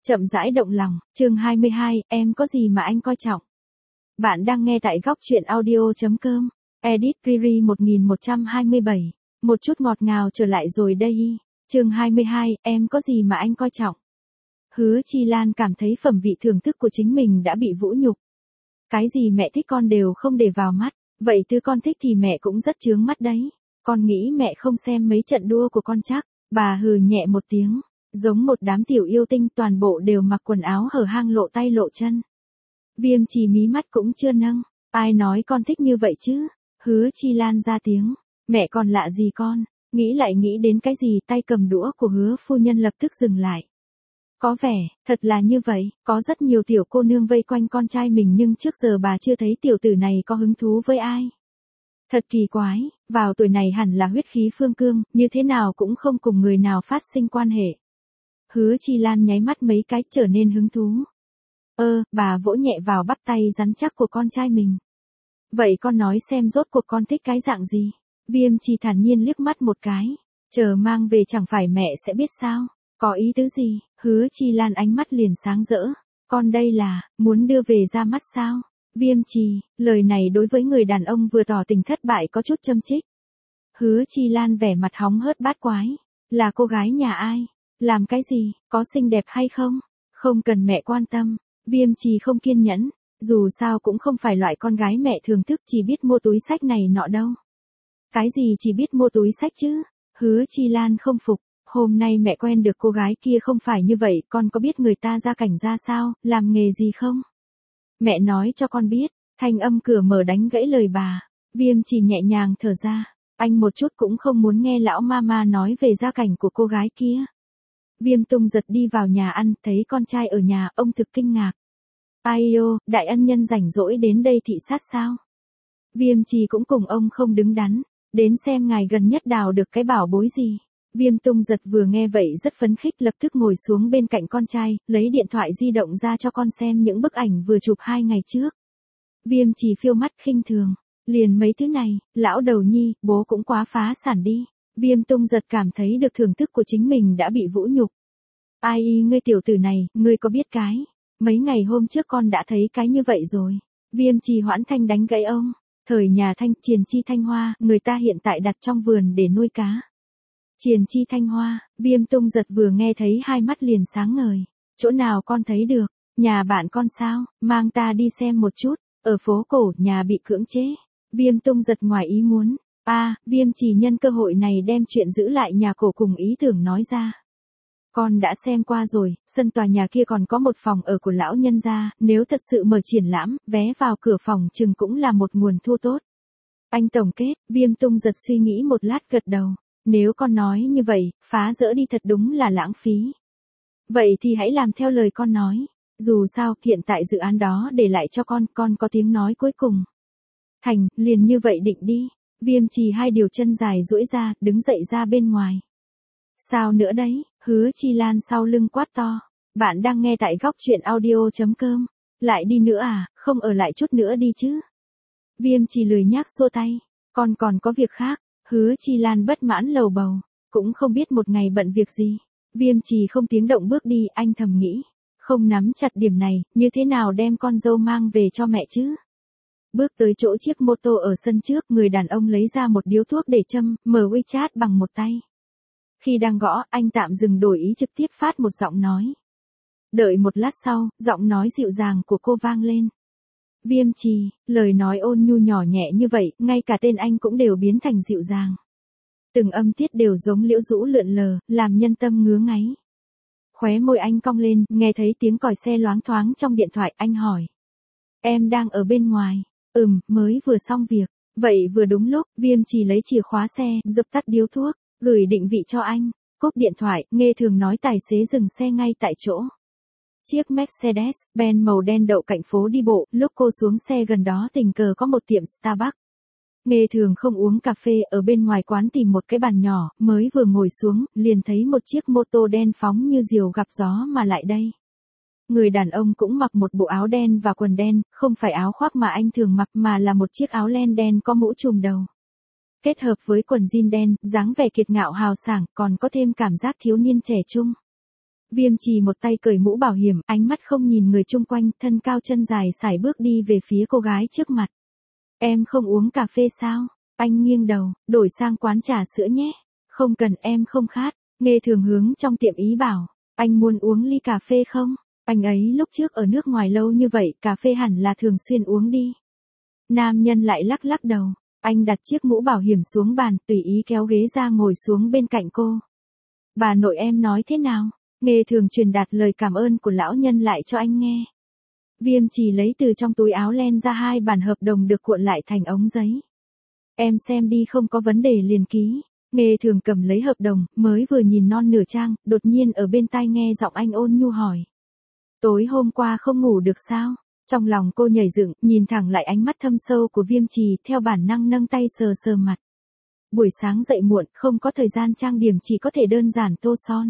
Chậm rãi động lòng, chương 22, em có gì mà anh coi trọng? Bạn đang nghe tại góc truyện audio.com, edit Riri 1127, một chút ngọt ngào trở lại rồi đây. Chương 22, em có gì mà anh coi trọng? Hứa Chi Lan cảm thấy phẩm vị thưởng thức của chính mình đã bị vũ nhục. Cái gì mẹ thích con đều không để vào mắt, vậy thứ con thích thì mẹ cũng rất chướng mắt đấy. Con nghĩ mẹ không xem mấy trận đua của con chắc. Bà hừ nhẹ một tiếng, giống một đám tiểu yêu tinh, toàn bộ đều mặc quần áo hở hang lộ tay lộ chân. Viêm Trì mí mắt cũng chưa nâng, ai nói con thích như vậy chứ? Hứa Chi Lan ra tiếng, mẹ còn lạ gì con? Nghĩ lại nghĩ đến cái gì, tay cầm đũa của Hứa phu nhân lập tức dừng lại. Có vẻ, thật là như vậy, có rất nhiều tiểu cô nương vây quanh con trai mình nhưng trước giờ bà chưa thấy tiểu tử này có hứng thú với ai. Thật kỳ quái, vào tuổi này hẳn là huyết khí phương cương, như thế nào cũng không cùng người nào phát sinh quan hệ. Hứa Chi Lan nháy mắt mấy cái trở nên hứng thú. Bà vỗ nhẹ vào bắp tay rắn chắc của con trai mình. Vậy con nói xem rốt cuộc con thích cái dạng gì? Viêm Trì thản nhiên liếc mắt một cái. Chờ mang về chẳng phải mẹ sẽ biết sao? Có ý tứ gì? Hứa Chi Lan ánh mắt liền sáng rỡ. Con đây là, muốn đưa về ra mắt sao? Viêm Trì, lời này đối với người đàn ông vừa tỏ tình thất bại có chút châm chích. Hứa Chi Lan vẻ mặt hóng hớt bát quái. Là cô gái nhà ai? Làm cái gì? Có xinh đẹp hay không? Không cần mẹ quan tâm. Viêm Trì không kiên nhẫn. Dù sao cũng không phải loại con gái mẹ thưởng thức chỉ biết mua túi xách này nọ đâu. Cái gì chỉ biết mua túi xách chứ? Hứa Chi Lan không phục. Hôm nay mẹ quen được cô gái kia không phải như vậy, con có biết người ta gia cảnh ra sao, làm nghề gì không? Mẹ nói cho con biết. Thanh âm cửa mở đánh gãy lời bà. Viêm Trì nhẹ nhàng thở ra. Anh một chút cũng không muốn nghe lão mama nói về gia cảnh của cô gái kia. Viêm Tung Giật đi vào nhà ăn, thấy con trai ở nhà, ông thực kinh ngạc. Ai ô, đại ân nhân rảnh rỗi đến đây thị sát sao? Viêm Trì cũng cùng ông không đứng đắn, đến xem ngài gần nhất đào được cái bảo bối gì. Viêm Tung Giật vừa nghe vậy rất phấn khích, lập tức ngồi xuống bên cạnh con trai, lấy điện thoại di động ra cho con xem những bức ảnh vừa chụp 2 ngày trước. Viêm Trì phiêu mắt khinh thường, liền mấy thứ này, lão đầu nhi, bố cũng quá phá sản đi. Viêm Tung Giật cảm thấy được thưởng thức của chính mình đã bị vũ nhục. Ai ngươi tiểu tử này, ngươi có biết cái? Mấy ngày hôm trước con đã thấy cái như vậy rồi. Viêm Trì hoãn thanh đánh gãy ông. Thời nhà Thanh, Triền Chi Thanh Hoa, người ta hiện tại đặt trong vườn để nuôi cá. Triền Chi Thanh Hoa, Viêm Tung Giật vừa nghe thấy hai mắt liền sáng ngời. Chỗ nào con thấy được? Nhà bạn con sao? Mang ta đi xem một chút. Ở phố cổ, nhà bị cưỡng chế. Viêm Tung Giật ngoài ý muốn. Viêm Trì nhân cơ hội này đem chuyện giữ lại nhà cổ cùng ý tưởng nói ra. Con đã xem qua rồi, sân tòa nhà kia còn có một phòng ở của lão nhân gia, nếu thật sự mở triển lãm, vé vào cửa phòng chừng cũng là một nguồn thu tốt. Anh tổng kết, Viêm Tung Giật suy nghĩ một lát gật đầu. Nếu con nói như vậy, phá dỡ đi thật đúng là lãng phí. Vậy thì hãy làm theo lời con nói. Dù sao, hiện tại dự án đó để lại cho con có tiếng nói cuối cùng. Thành, liền như vậy định đi. Viêm Trì hai điều chân dài duỗi ra, đứng dậy ra bên ngoài. Sao nữa đấy? Hứa Chi Lan sau lưng quát to. Bạn đang nghe tại góc truyện audio.com. Lại đi nữa à, không ở lại chút nữa đi chứ. Viêm Trì lười nhác xua tay. Con còn có việc khác. Hứa Chi Lan bất mãn lầu bầu. Cũng không biết một ngày bận việc gì. Viêm Trì không tiếng động bước đi, anh thầm nghĩ. Không nắm chặt điểm này, như thế nào đem con dâu mang về cho mẹ chứ? Bước tới chỗ chiếc mô tô ở sân trước, người đàn ông lấy ra một điếu thuốc để châm, mở WeChat bằng một tay. Khi đang gõ, anh tạm dừng đổi ý trực tiếp phát một giọng nói. Đợi một lát sau, giọng nói dịu dàng của cô vang lên. Viêm Trì, lời nói ôn nhu nhỏ nhẹ như vậy, ngay cả tên anh cũng đều biến thành dịu dàng. Từng âm tiết đều giống liễu rũ lượn lờ, làm nhân tâm ngứa ngáy. Khóe môi anh cong lên, nghe thấy tiếng còi xe loáng thoáng trong điện thoại, anh hỏi. Em đang ở bên ngoài. Mới vừa xong việc. Vậy vừa đúng lúc, Viêm Trì lấy chìa khóa xe, dập tắt điếu thuốc, gửi định vị cho anh. Cúp điện thoại, nghe thường nói tài xế dừng xe ngay tại chỗ. Chiếc Mercedes-Benz màu đen đậu cạnh phố đi bộ, lúc cô xuống xe gần đó tình cờ có một tiệm Starbucks. Nghe thường không uống cà phê, ở bên ngoài quán tìm một cái bàn nhỏ, mới vừa ngồi xuống, liền thấy một chiếc mô tô đen phóng như diều gặp gió mà lại đây. Người đàn ông cũng mặc một bộ áo đen và quần đen, không phải áo khoác mà anh thường mặc mà là một chiếc áo len đen có mũ trùm đầu. Kết hợp với quần jean đen, dáng vẻ kiệt ngạo hào sảng, còn có thêm cảm giác thiếu niên trẻ trung. Viêm Trì một tay cởi mũ bảo hiểm, ánh mắt không nhìn người chung quanh, thân cao chân dài sải bước đi về phía cô gái trước mặt. Em không uống cà phê sao? Anh nghiêng đầu, đổi sang quán trà sữa nhé. Không cần, em không khát. Nghe thường hướng trong tiệm ý bảo. Anh muốn uống ly cà phê không? Anh ấy lúc trước ở nước ngoài lâu như vậy, cà phê hẳn là thường xuyên uống đi. Nam nhân lại lắc lắc đầu. Anh đặt chiếc mũ bảo hiểm xuống bàn, tùy ý kéo ghế ra ngồi xuống bên cạnh cô. Bà nội em nói thế nào? Nghe thường truyền đạt lời cảm ơn của lão nhân lại cho anh nghe. Viêm Trì lấy từ trong túi áo len ra 2 bản hợp đồng được cuộn lại thành ống giấy. Em xem đi, không có vấn đề liền ký. Nghe thường cầm lấy hợp đồng, mới vừa nhìn non nửa trang, đột nhiên ở bên tai nghe giọng anh ôn nhu hỏi. Tối hôm qua không ngủ được sao? Trong lòng cô nhảy dựng, nhìn thẳng lại ánh mắt thâm sâu của Viêm Trì, theo bản năng nâng tay sờ sờ mặt. Buổi sáng dậy muộn, không có thời gian trang điểm, chỉ có thể đơn giản tô son.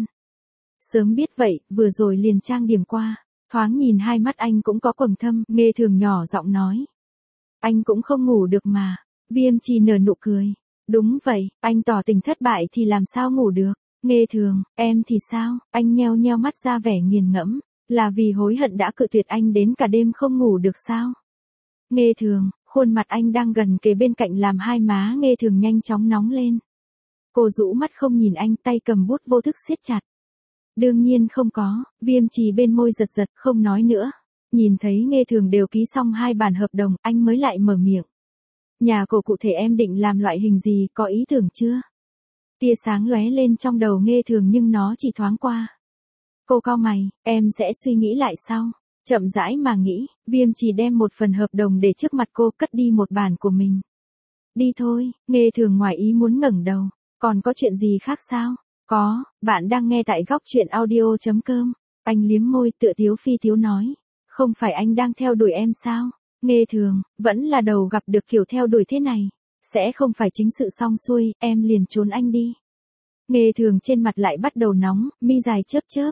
Sớm biết vậy, vừa rồi liền trang điểm qua. Thoáng nhìn hai mắt anh cũng có quầng thâm, Nghe thường nhỏ giọng nói. Anh cũng không ngủ được mà. Viêm Trì nở nụ cười. Đúng vậy, anh tỏ tình thất bại thì làm sao ngủ được. Nghe thường, em thì sao? Anh nheo nheo mắt ra vẻ nghiền ngẫm. Là vì hối hận đã cự tuyệt anh đến cả đêm không ngủ được sao? Nghe thường, khuôn mặt anh đang gần kề bên cạnh làm hai má Nghe thường nhanh chóng nóng lên. Cô rũ mắt không nhìn anh, tay cầm bút vô thức siết chặt. Đương nhiên không có. Viêm Trì bên môi giật giật, không nói nữa. Nhìn thấy Nghe thường đều ký xong 2 bản hợp đồng, anh mới lại mở miệng. Nhà cổ cụ thể em định làm loại hình gì, có ý tưởng chưa? Tia sáng lóe lên trong đầu Nghe thường nhưng nó chỉ thoáng qua. Cô cau mày, em sẽ suy nghĩ lại sau. Chậm rãi mà nghĩ, Viêm Trì đem một phần hợp đồng để trước mặt cô, cất đi một bản của mình. Đi thôi. Nghe thường ngoài ý muốn ngẩng đầu. Còn có chuyện gì khác sao? Có, bạn đang nghe tại góc truyện audio.com. Anh liếm môi tựa tiếu phi tiếu nói. Không phải anh đang theo đuổi em sao? Nghe thường, vẫn là đầu gặp được kiểu theo đuổi thế này. Sẽ không phải chính sự xong xuôi, em liền trốn anh đi. Nghe thường trên mặt lại bắt đầu nóng, mi dài chớp chớp.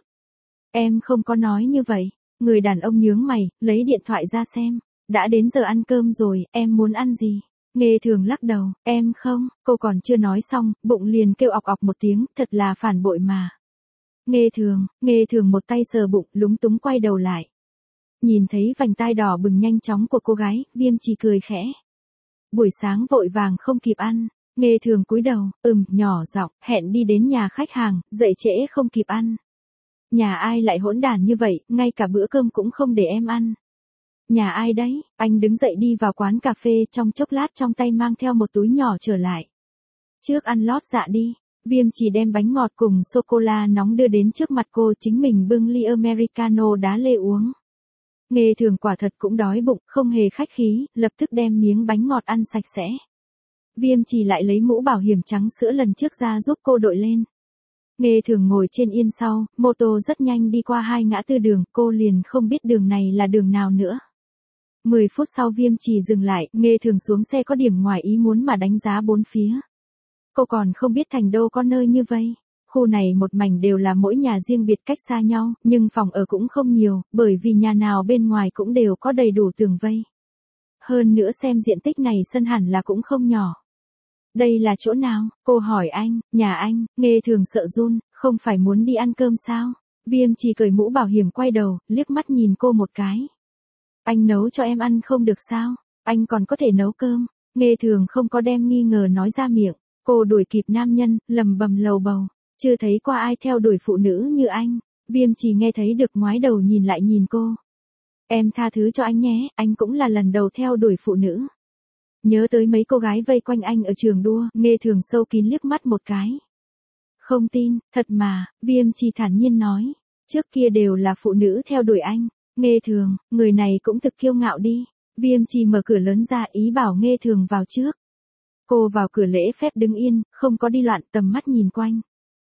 Em không có nói như vậy. Người đàn ông nhướng mày, lấy điện thoại ra xem. Đã đến giờ ăn cơm rồi, em muốn ăn gì? Nghe thường lắc đầu, em không, cô còn chưa nói xong, bụng liền kêu ọc ọc một tiếng, thật là phản bội mà. Nghe thường một tay sờ bụng, lúng túng quay đầu lại. Nhìn thấy vành tai đỏ bừng nhanh chóng của cô gái, Viêm Trì cười khẽ. Buổi sáng vội vàng không kịp ăn. Nghe thường cúi đầu, nhỏ giọng, hẹn đi đến nhà khách hàng, dậy trễ không kịp ăn. Nhà ai lại hỗn đản như vậy, ngay cả bữa cơm cũng không để em ăn. Nhà ai đấy? Anh đứng dậy đi vào quán cà phê, trong chốc lát trong tay mang theo một túi nhỏ trở lại. Trước ăn lót dạ đi. Viêm Trì đem bánh ngọt cùng sô-cô-la nóng đưa đến trước mặt cô, chính mình bưng ly Americano đá lê uống. Nghe thường quả thật cũng đói bụng, không hề khách khí, lập tức đem miếng bánh ngọt ăn sạch sẽ. Viêm Trì lại lấy mũ bảo hiểm trắng sữa lần trước ra giúp cô đội lên. Nghe thường ngồi trên yên sau, mô tô rất nhanh đi qua 2 ngã tư đường, cô liền không biết đường này là đường nào nữa. 10 phút sau Viêm Trì dừng lại, Nghe thường xuống xe có điểm ngoài ý muốn mà đánh giá bốn phía. Cô còn không biết thành đô có nơi như vây. Khu này một mảnh đều là mỗi nhà riêng biệt cách xa nhau, nhưng phòng ở cũng không nhiều, bởi vì nhà nào bên ngoài cũng đều có đầy đủ tường vây. Hơn nữa xem diện tích này sân hẳn là cũng không nhỏ. Đây là chỗ nào? Cô hỏi anh, nhà anh. Nghe thường sợ run, không phải muốn đi ăn cơm sao? Viêm Trì cởi mũ bảo hiểm quay đầu, liếc mắt nhìn cô một cái. Anh nấu cho em ăn không được sao? Anh còn có thể nấu cơm. Nghe thường không có đem nghi ngờ nói ra miệng. Cô đuổi kịp nam nhân, lầm bầm lầu bầu. Chưa thấy qua ai theo đuổi phụ nữ như anh. Viêm Trì nghe thấy được ngoái đầu nhìn lại nhìn cô. Em tha thứ cho anh nhé, anh cũng là lần đầu theo đuổi phụ nữ. Nhớ tới mấy cô gái vây quanh anh ở trường đua, Nghe thường sâu kín liếc mắt một cái. Không tin, thật mà, Viêm Trì thản nhiên nói. Trước kia đều là phụ nữ theo đuổi anh. Nghe thường, người này cũng thực kiêu ngạo đi. Viêm Trì mở cửa lớn ra ý bảo Nghe thường vào trước. Cô vào cửa lễ phép đứng yên, không có đi loạn, tầm mắt nhìn quanh.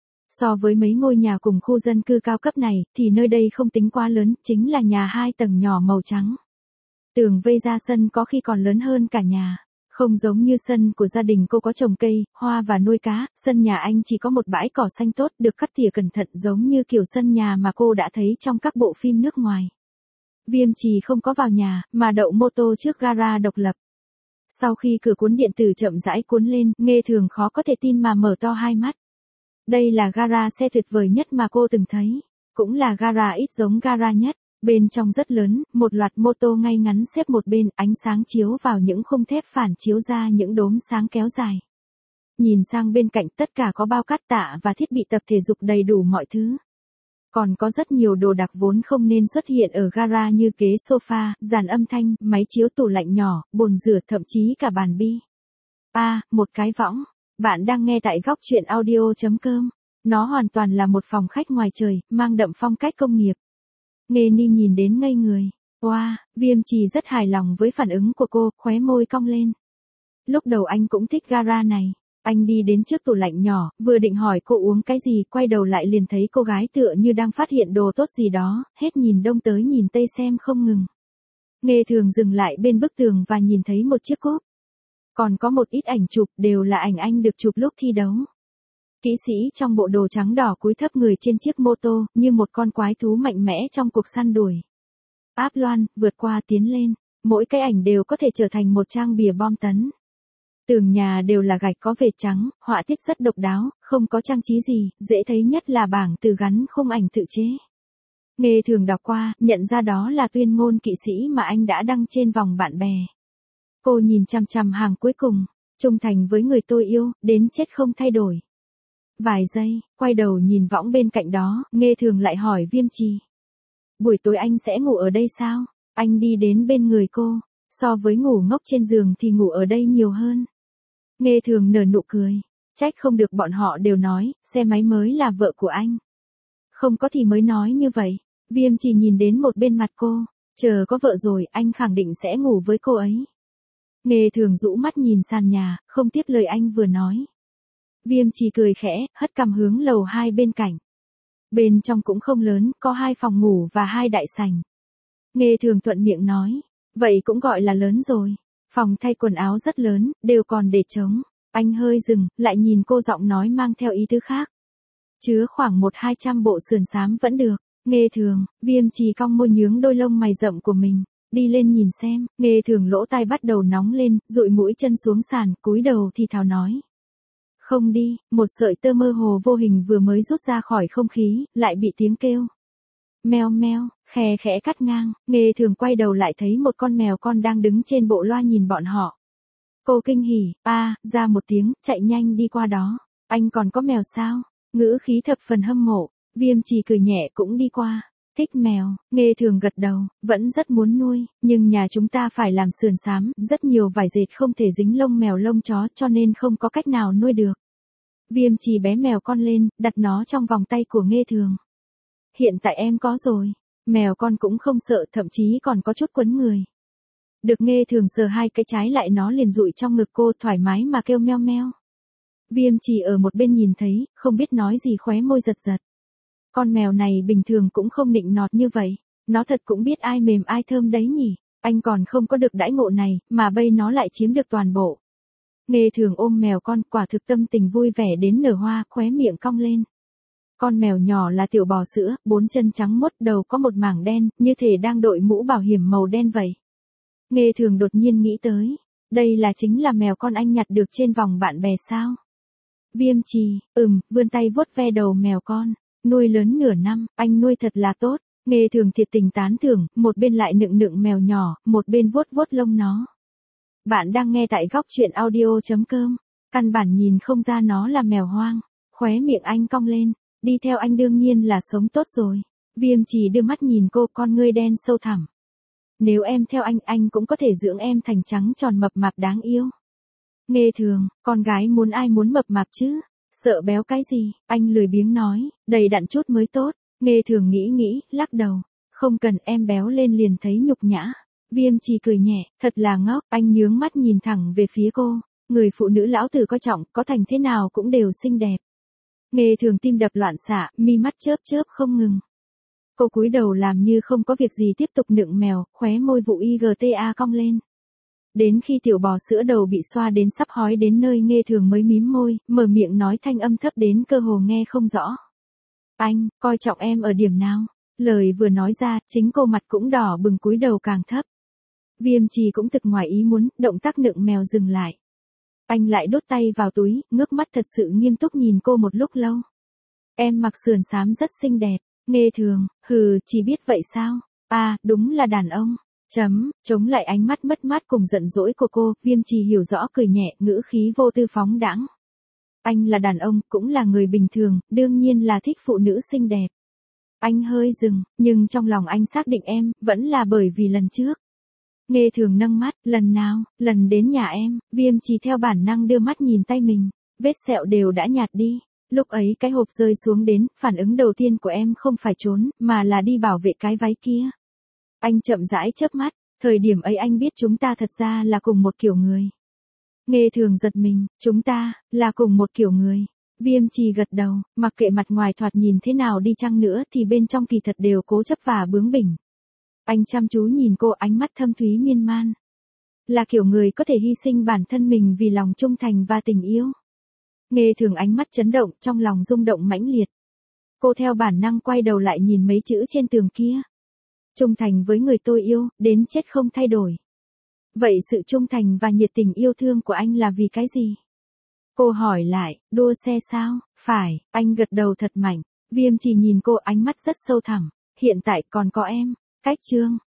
So với mấy ngôi nhà cùng khu dân cư cao cấp này, thì nơi đây không tính quá lớn, chính là nhà 2 tầng nhỏ màu trắng. Tường vây ra sân có khi còn lớn hơn cả nhà. Không giống như sân của gia đình cô có trồng cây, hoa và nuôi cá, sân nhà anh chỉ có một bãi cỏ xanh tốt được cắt tỉa cẩn thận giống như kiểu sân nhà mà cô đã thấy trong các bộ phim nước ngoài. Viêm Trì không có vào nhà, mà đậu mô tô trước gara độc lập. Sau khi cửa cuốn điện tử chậm rãi cuốn lên, Nghe thường khó có thể tin mà mở to hai mắt. Đây là gara xe tuyệt vời nhất mà cô từng thấy. Cũng là gara ít giống gara nhất. Bên trong rất lớn, một loạt mô tô ngay ngắn xếp một bên, ánh sáng chiếu vào những khung thép phản chiếu ra những đốm sáng kéo dài. Nhìn sang bên cạnh tất cả có bao cát tạ và thiết bị tập thể dục đầy đủ mọi thứ. Còn có rất nhiều đồ đặc vốn không nên xuất hiện ở gara như ghế sofa, dàn âm thanh, máy chiếu tủ lạnh nhỏ, bồn rửa, thậm chí cả bàn bi. Một cái võng. Bạn đang nghe tại góc truyện audio.com. Nó hoàn toàn là một phòng khách ngoài trời, mang đậm phong cách công nghiệp. Nghê Ni nhìn đến ngây người. Wow, Viêm Trì rất hài lòng với phản ứng của cô, khóe môi cong lên. Lúc đầu anh cũng thích gara này. Anh đi đến trước tủ lạnh nhỏ, vừa định hỏi cô uống cái gì, quay đầu lại liền thấy cô gái tựa như đang phát hiện đồ tốt gì đó, hết nhìn đông tới nhìn tây xem không ngừng. Nghê Thường dừng lại bên bức tường và nhìn thấy một chiếc cúp. Còn có một ít ảnh chụp, đều là ảnh anh được chụp lúc thi đấu. Kỹ sĩ trong bộ đồ trắng đỏ cúi thấp người trên chiếc mô tô, như một con quái thú mạnh mẽ trong cuộc săn đuổi. Áp loan, vượt qua tiến lên, mỗi cái ảnh đều có thể trở thành một trang bìa bom tấn. Tường nhà đều là gạch có vệt trắng, họa tiết rất độc đáo, không có trang trí gì, dễ thấy nhất là bảng từ gắn khung ảnh tự chế. Nghê Thường đọc qua, nhận ra đó là tuyên ngôn kỵ sĩ mà anh đã đăng trên vòng bạn bè. Cô nhìn chằm chằm hàng cuối cùng, trung thành với người tôi yêu, đến chết không thay đổi. Vài giây, quay đầu nhìn võng bên cạnh đó, Nghê Thường lại hỏi Viêm Trì. Buổi tối anh sẽ ngủ ở đây sao? Anh đi đến bên người cô, so với ngủ ngốc trên giường thì ngủ ở đây nhiều hơn. Nghê Thường nở nụ cười, trách không được bọn họ đều nói, xe máy mới là vợ của anh. Không có thì mới nói như vậy. Viêm Trì nhìn đến một bên mặt cô, chờ có vợ rồi anh khẳng định sẽ ngủ với cô ấy. Nghê Thường rũ mắt nhìn sàn nhà, không tiếp lời anh vừa nói. Viêm Trì cười khẽ, hất cằm hướng lầu 2 bên cạnh. Bên trong cũng không lớn, có 2 phòng ngủ và 2 đại sảnh. Nghê Thường thuận miệng nói, vậy cũng gọi là lớn rồi. Phòng thay quần áo rất lớn, đều còn để trống. Anh hơi dừng, lại nhìn cô giọng nói mang theo ý tứ khác. Chứa khoảng 100-200 bộ sườn xám vẫn được. Nghê Thường, Viêm Trì cong môi nhướng đôi lông mày rậm của mình. Đi lên nhìn xem, Nghê Thường lỗ tai bắt đầu nóng lên, dụi mũi chân xuống sàn, cúi đầu thì thào nói. Không đi, một sợi tơ mơ hồ vô hình vừa mới rút ra khỏi không khí, lại bị tiếng kêu. Meo meo, khe khẽ cắt ngang, Nghê Thường quay đầu lại thấy một con mèo con đang đứng trên bộ loa nhìn bọn họ. Cô kinh hỉ, ra một tiếng, chạy nhanh đi qua đó. Anh còn có mèo sao? Ngữ khí thập phần hâm mộ, Viêm Trì cười nhẹ cũng đi qua. Thích mèo, Nghê Thường gật đầu, vẫn rất muốn nuôi, nhưng nhà chúng ta phải làm sườn xám, rất nhiều vải dệt không thể dính lông mèo lông chó cho nên không có cách nào nuôi được. Viêm Trì bé mèo con lên, đặt nó trong vòng tay của Nghê Thường. Hiện tại em có rồi, mèo con cũng không sợ, thậm chí còn có chút quấn người. Được Nghê Thường sờ 2 cái trái lại nó liền dụi trong ngực cô thoải mái mà kêu meo meo. Viêm Trì ở một bên nhìn thấy, không biết nói gì khóe môi giật giật. Con mèo này bình thường cũng không nịnh nọt như vậy, nó thật cũng biết ai mềm ai thơm đấy nhỉ, anh còn không có được đãi ngộ này, mà bây nó lại chiếm được toàn bộ. Nghê Thường ôm mèo con, quả thực tâm tình vui vẻ đến nở hoa, khóe miệng cong lên. Con mèo nhỏ là tiểu bò sữa, 4 chân trắng muốt, đầu có một mảng đen, như thể đang đội mũ bảo hiểm màu đen vậy. Nghê Thường đột nhiên nghĩ tới, đây là chính là mèo con anh nhặt được trên vòng bạn bè sao? Viêm Trì, vươn tay vuốt ve đầu mèo con, nuôi lớn nửa năm, anh nuôi thật là tốt. Nghê Thường thiệt tình tán thưởng, một bên lại nựng mèo nhỏ, một bên vuốt vuốt lông nó. Bạn đang nghe tại góc truyện audio.com, căn bản nhìn không ra nó là mèo hoang. Khóe miệng anh cong lên, đi theo anh đương nhiên là sống tốt rồi. Viêm Trì đưa mắt nhìn cô, con ngươi đen sâu thẳm. Nếu em theo anh cũng có thể dưỡng em thành trắng tròn mập mạp đáng yêu. Nghê Thường, con gái muốn ai muốn mập mạp chứ? Sợ béo cái gì? Anh lười biếng nói, đầy đặn chút mới tốt. Nghê Thường nghĩ, lắc đầu. Không cần, em béo lên liền thấy nhục nhã. Viêm Trì cười nhẹ, thật là ngốc. Anh nhướng mắt nhìn thẳng về phía cô. Người phụ nữ lão tử coi trọng, có thành thế nào cũng đều xinh đẹp. Nghê Thường tim đập loạn xạ, mi mắt chớp không ngừng. Cô cúi đầu làm như không có việc gì tiếp tục nựng mèo, khóe môi vụ IGTA cong lên. Đến khi tiểu bò sữa đầu bị xoa đến sắp hói đến nơi, Nghê Thường mới mím môi, mở miệng nói thanh âm thấp đến cơ hồ nghe không rõ. Anh, coi trọng em ở điểm nào? Lời vừa nói ra, chính cô mặt cũng đỏ bừng, cúi đầu càng thấp. Viêm Trì cũng thực ngoài ý muốn, động tác nựng mèo dừng lại. Anh lại đút tay vào túi, ngước mắt thật sự nghiêm túc nhìn cô một lúc lâu. Em mặc sườn xám rất xinh đẹp. Nghe Thường, hừ, chỉ biết vậy sao? À, đúng là đàn ông. Chống lại ánh mắt mất mát cùng giận dỗi của cô, Viêm Trì hiểu rõ cười nhẹ, ngữ khí vô tư phóng đãng. Anh là đàn ông, cũng là người bình thường, đương nhiên là thích phụ nữ xinh đẹp. Anh hơi dừng, nhưng trong lòng anh xác định em, vẫn là bởi vì lần trước. Nghe Thường nâng mắt, lần nào, lần đến nhà em, Viêm Trì theo bản năng đưa mắt nhìn tay mình, vết sẹo đều đã nhạt đi. Lúc ấy cái hộp rơi xuống đến, phản ứng đầu tiên của em không phải trốn, mà là đi bảo vệ cái váy kia. Anh chậm rãi chớp mắt, thời điểm ấy anh biết chúng ta thật ra là cùng một kiểu người. Nghe Thường giật mình, chúng ta, là cùng một kiểu người. Viêm Trì gật đầu, mặc kệ mặt ngoài thoạt nhìn thế nào đi chăng nữa thì bên trong kỳ thật đều cố chấp và bướng bỉnh. Anh chăm chú nhìn cô, ánh mắt thâm thúy miên man. Là kiểu người có thể hy sinh bản thân mình vì lòng trung thành và tình yêu. Nghe Thường ánh mắt chấn động, trong lòng rung động mãnh liệt. Cô theo bản năng quay đầu lại nhìn mấy chữ trên tường kia. Trung thành với người tôi yêu, đến chết không thay đổi. Vậy sự trung thành và nhiệt tình yêu thương của anh là vì cái gì? Cô hỏi lại, đua xe sao? Phải, anh gật đầu thật mạnh. Viêm Trì nhìn cô, ánh mắt rất sâu thẳm. Hiện tại còn có em. Cách chương